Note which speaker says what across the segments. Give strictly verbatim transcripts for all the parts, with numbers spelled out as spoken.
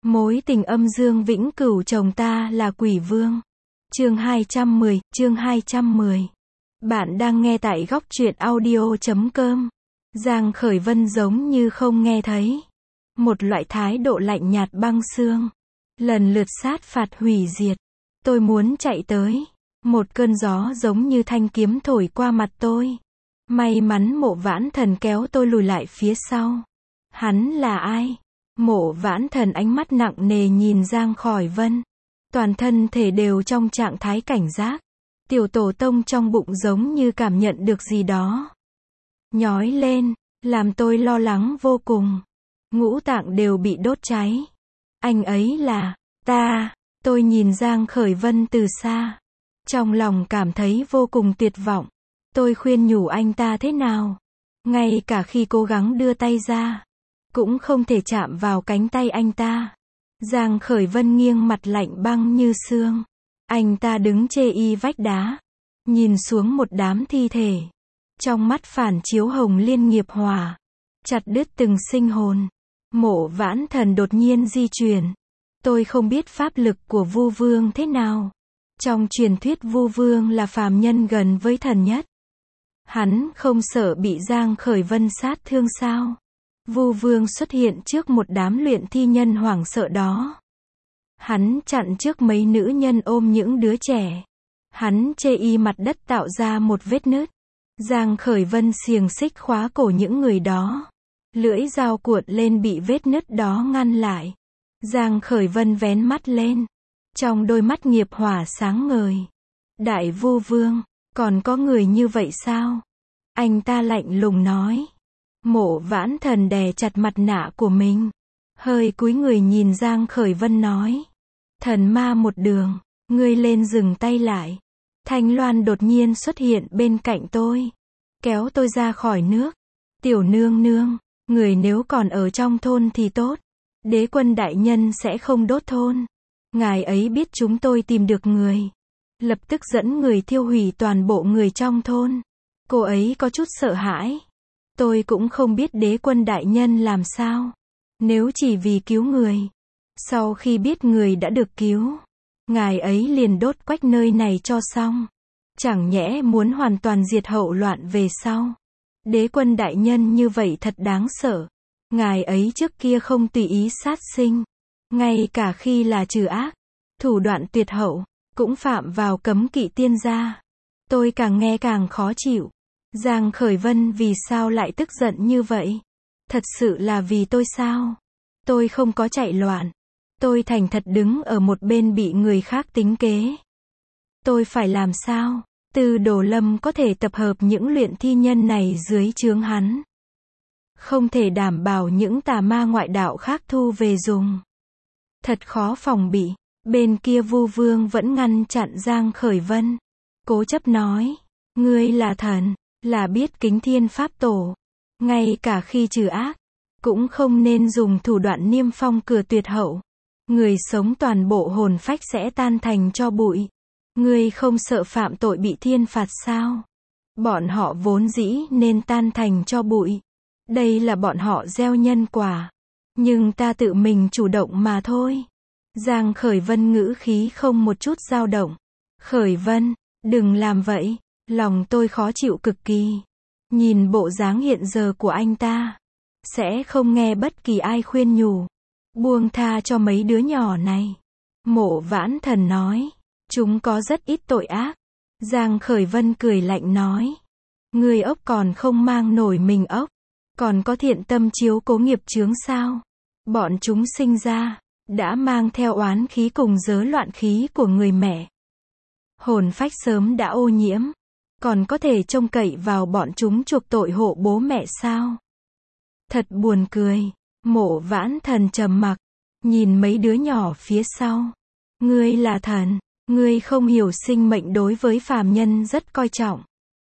Speaker 1: Mối tình âm dương vĩnh cửu chồng ta là quỷ vương. Chương hai trăm mười, chương hai trăm mười. Bạn đang nghe tại góc truyện audio chấm com. Giang Khởi Vân giống như không nghe thấy. Một loại thái độ lạnh nhạt băng xương. Lần lượt sát phạt hủy diệt. Tôi muốn chạy tới. Một cơn gió giống như thanh kiếm thổi qua mặt tôi. May mắn Mộ Vãn Thần kéo tôi lùi lại phía sau. Hắn là ai? Mộ Vãn Thần ánh mắt nặng nề nhìn Giang Khởi Vân. Toàn thân thể đều trong trạng thái cảnh giác. Tiểu tổ tông trong bụng giống như cảm nhận được gì đó. Nhói lên, làm tôi lo lắng vô cùng. Ngũ tạng đều bị đốt cháy. Anh ấy là, ta, tôi nhìn Giang Khởi Vân từ xa. Trong lòng cảm thấy vô cùng tuyệt vọng. Tôi khuyên nhủ anh ta thế nào? Ngay cả khi cố gắng đưa tay ra, cũng không thể chạm vào cánh tay anh ta. Giang Khởi Vân nghiêng mặt lạnh băng như xương. Anh ta đứng chê y vách đá, nhìn xuống một đám thi thể. Trong mắt phản chiếu hồng liên nghiệp hỏa, chặt đứt từng sinh hồn. Mộ Vãn Thần đột nhiên di chuyển. Tôi không biết pháp lực của Vu Vương thế nào. Trong truyền thuyết Vu Vương là phàm nhân gần với thần nhất. Hắn không sợ bị Giang Khởi Vân sát thương sao? Vu Vương xuất hiện trước một đám luyện thi nhân hoảng sợ đó. Hắn chặn trước mấy nữ nhân ôm những đứa trẻ. Hắn chê y mặt đất tạo ra một vết nứt. Giang Khởi Vân xiềng xích khóa cổ những người đó. Lưỡi dao cuộn lên bị vết nứt đó ngăn lại. Giang Khởi Vân vén mắt lên. Trong đôi mắt nghiệp hỏa sáng ngời. Đại Vu Vương, còn có người như vậy sao? Anh ta lạnh lùng nói. Mộ Vãn Thần đè chặt mặt nạ của mình. Hơi cúi người nhìn Giang Khởi Vân nói. Thần ma một đường, ngươi lên dừng tay lại. Thanh Loan đột nhiên xuất hiện bên cạnh tôi. Kéo tôi ra khỏi nước. Tiểu nương nương, người nếu còn ở trong thôn thì tốt. Đế quân đại nhân sẽ không đốt thôn. Ngài ấy biết chúng tôi tìm được người. Lập tức dẫn người thiêu hủy toàn bộ người trong thôn. Cô ấy có chút sợ hãi. Tôi cũng không biết đế quân đại nhân làm sao. Nếu chỉ vì cứu người. Sau khi biết người đã được cứu, ngài ấy liền đốt quách nơi này cho xong. Chẳng nhẽ muốn hoàn toàn diệt hậu loạn về sau. Đế quân đại nhân như vậy thật đáng sợ. Ngài ấy trước kia không tùy ý sát sinh. Ngay cả khi là trừ ác, thủ đoạn tuyệt hậu, cũng phạm vào cấm kỵ tiên gia. Tôi càng nghe càng khó chịu. Giang Khởi Vân vì sao lại tức giận như vậy? Thật sự là vì tôi sao? Tôi không có chạy loạn. Tôi thành thật đứng ở một bên bị người khác tính kế. Tôi phải làm sao? Tư Đồ Lâm có thể tập hợp những luyện thi nhân này dưới trướng hắn. Không thể đảm bảo những tà ma ngoại đạo khác thu về dùng. Thật khó phòng bị. Bên kia Vu Vương vẫn ngăn chặn Giang Khởi Vân. Cố chấp nói. Ngươi là thần, là biết kính thiên pháp tổ. Ngay cả khi trừ ác, cũng không nên dùng thủ đoạn niêm phong cửa tuyệt hậu. Người sống toàn bộ hồn phách sẽ tan thành tro bụi. Ngươi không sợ phạm tội bị thiên phạt sao? Bọn họ vốn dĩ nên tan thành tro bụi. Đây là bọn họ gieo nhân quả. Nhưng ta tự mình chủ động mà thôi. Giang Khởi Vân ngữ khí không một chút dao động. Khởi Vân, đừng làm vậy. Lòng tôi khó chịu cực kỳ. Nhìn bộ dáng hiện giờ của anh ta. Sẽ không nghe bất kỳ ai khuyên nhủ. Buông tha cho mấy đứa nhỏ này. Mộ Vãn Thần nói. Chúng có rất ít tội ác. Giang Khởi Vân cười lạnh nói. Người ốc còn không mang nổi mình ốc. Còn có thiện tâm chiếu cố nghiệp chướng sao? Bọn chúng sinh ra, đã mang theo oán khí cùng giới loạn khí của người mẹ. Hồn phách sớm đã ô nhiễm. Còn có thể trông cậy vào bọn chúng chuộc tội hộ bố mẹ sao? Thật buồn cười. Mộ Vãn Thần trầm mặc, nhìn mấy đứa nhỏ phía sau. Ngươi là thần, ngươi không hiểu sinh mệnh đối với phàm nhân rất coi trọng.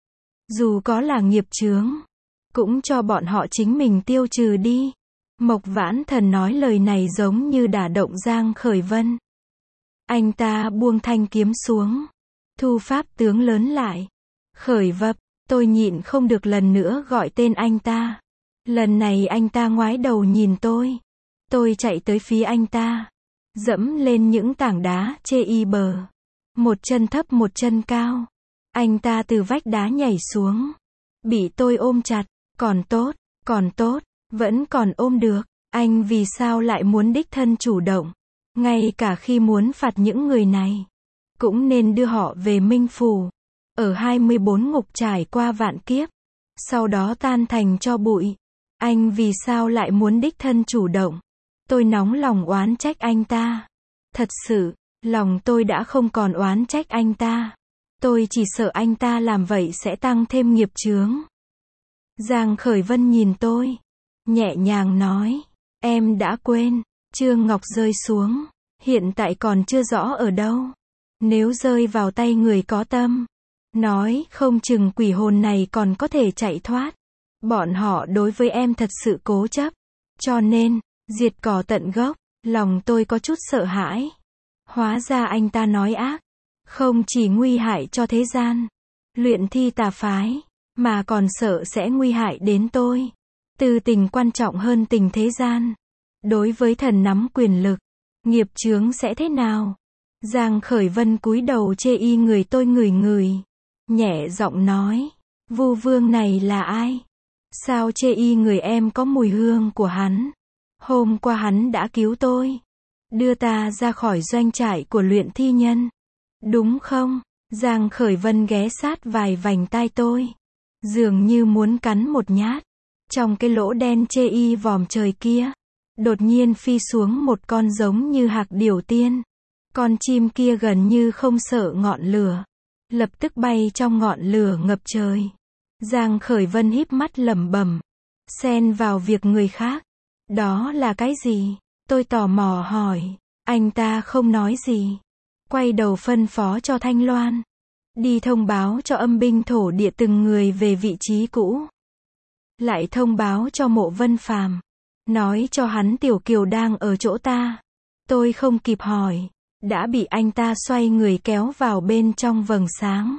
Speaker 1: Dù có là nghiệp chướng, cũng cho bọn họ chính mình tiêu trừ đi. Mộc Vãn Thần nói lời này giống như đả động Giang Khởi Vân. Anh ta buông thanh kiếm xuống, thu pháp tướng lớn lại. Khởi Vập, tôi nhịn không được lần nữa gọi tên anh ta. Lần này anh ta ngoái đầu nhìn tôi. Tôi chạy tới phía anh ta, dẫm lên những tảng đá chê y bờ. Một chân thấp một chân cao. Anh ta từ vách đá nhảy xuống. Bị tôi ôm chặt. Còn tốt, còn tốt, vẫn còn ôm được. Anh vì sao lại muốn đích thân chủ động? Ngay cả khi muốn phạt những người này, cũng nên đưa họ về Minh Phủ. Ở hai mươi bốn ngục trải qua vạn kiếp. Sau đó tan thành tro bụi. Anh vì sao lại muốn đích thân chủ động? Tôi nóng lòng oán trách anh ta. Thật sự, lòng tôi đã không còn oán trách anh ta. Tôi chỉ sợ anh ta làm vậy sẽ tăng thêm nghiệp chướng. Giang Khởi Vân nhìn tôi, nhẹ nhàng nói, em đã quên, Trương Ngọc rơi xuống, hiện tại còn chưa rõ ở đâu. Nếu rơi vào tay người có tâm, nói không chừng quỷ hồn này còn có thể chạy thoát. Bọn họ đối với em thật sự cố chấp, cho nên, diệt cỏ tận gốc, lòng tôi có chút sợ hãi. Hóa ra anh ta nói ác, không chỉ nguy hại cho thế gian, luyện thi tà phái, mà còn sợ sẽ nguy hại đến tôi. Tư tình quan trọng hơn tình thế gian. Đối với thần nắm quyền lực, nghiệp chướng sẽ thế nào? Giang Khởi Vân cúi đầu chê y người tôi ngửi ngửi, nhẹ giọng nói, Vu Vương này là ai? Sao chê y người em có mùi hương của hắn? Hôm qua hắn đã cứu tôi, đưa ta ra khỏi doanh trại của luyện thi nhân. Đúng không? Giang Khởi Vân ghé sát vài vành tai tôi, dường như muốn cắn một nhát. Trong cái lỗ đen chê y vòm trời kia, đột nhiên phi xuống một con giống như hạc điểu tiên. Con chim kia gần như không sợ ngọn lửa, lập tức bay trong ngọn lửa ngập trời. Giang Khởi Vân híp mắt lẩm bẩm, xen vào việc người khác. Đó là cái gì? Tôi tò mò hỏi. Anh ta không nói gì, quay đầu phân phó cho Thanh Loan, đi thông báo cho âm binh thổ địa từng người về vị trí cũ. Lại thông báo cho Mộ Vân Phàm, nói cho hắn Tiểu Kiều đang ở chỗ ta. Tôi không kịp hỏi, đã bị anh ta xoay người kéo vào bên trong vầng sáng.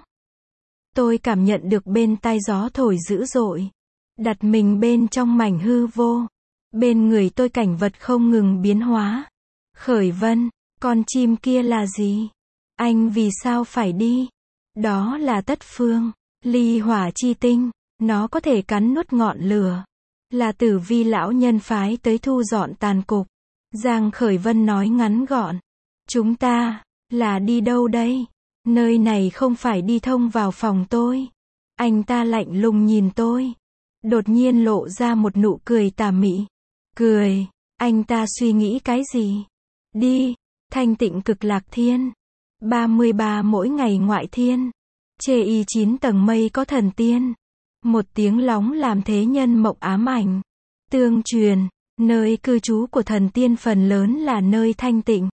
Speaker 1: Tôi cảm nhận được bên tai gió thổi dữ dội, đặt mình bên trong mảnh hư vô. Bên người tôi cảnh vật không ngừng biến hóa. Khởi Vân, con chim kia là gì? Anh vì sao phải đi? Đó là Tất Phương, ly hỏa chi tinh, nó có thể cắn nuốt ngọn lửa. Là Tử Vi lão nhân phái tới thu dọn tàn cục. Giang Khởi Vân nói ngắn gọn. Chúng ta, là đi đâu đây? Nơi này không phải đi thông vào phòng tôi. Anh ta lạnh lùng nhìn tôi, đột nhiên lộ ra một nụ cười tà mị. Cười, anh ta suy nghĩ cái gì? Đi, thanh tịnh cực lạc thiên. ba mươi ba mỗi ngày ngoại thiên. Chê y chín tầng mây có thần tiên. Một tiếng lóng làm thế nhân mộng ám ảnh. Tương truyền, nơi cư trú của thần tiên phần lớn là nơi thanh tịnh.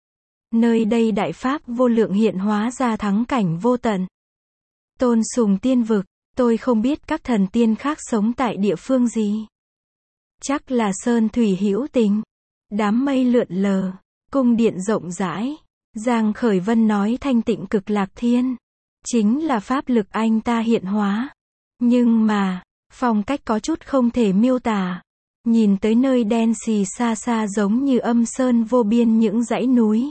Speaker 1: Nơi đây đại pháp vô lượng hiện hóa ra thắng cảnh vô tận. Tôn sùng tiên vực, tôi không biết các thần tiên khác sống tại địa phương gì. Chắc là sơn thủy hữu tình, đám mây lượn lờ, cung điện rộng rãi. Giang Khởi Vân nói thanh tịnh cực lạc thiên, chính là pháp lực anh ta hiện hóa. Nhưng mà, phong cách có chút không thể miêu tả. Nhìn tới nơi đen xì xa xa giống như âm sơn vô biên những dãy núi.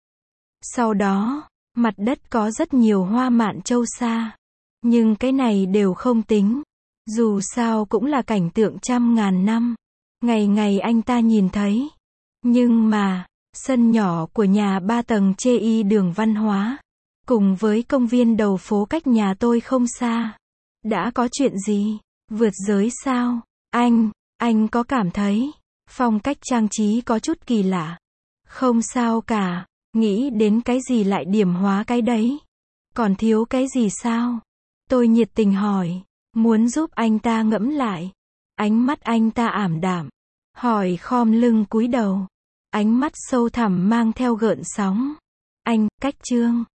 Speaker 1: Sau đó, mặt đất có rất nhiều hoa mạn châu sa. Nhưng cái này đều không tính. Dù sao cũng là cảnh tượng trăm ngàn năm. Ngày ngày anh ta nhìn thấy. Nhưng mà, sân nhỏ của nhà ba tầng chê y đường văn hóa, cùng với công viên đầu phố cách nhà tôi không xa. Đã có chuyện gì? Vượt giới sao? Anh, anh có cảm thấy phong cách trang trí có chút kỳ lạ? Không sao cả, nghĩ đến cái gì lại điểm hóa cái đấy. Còn thiếu cái gì sao? Tôi nhiệt tình hỏi, muốn giúp anh ta ngẫm lại. Ánh mắt anh ta ảm đạm, hỏi khom lưng cúi đầu. Ánh mắt sâu thẳm mang theo gợn sóng. Anh, cách Trương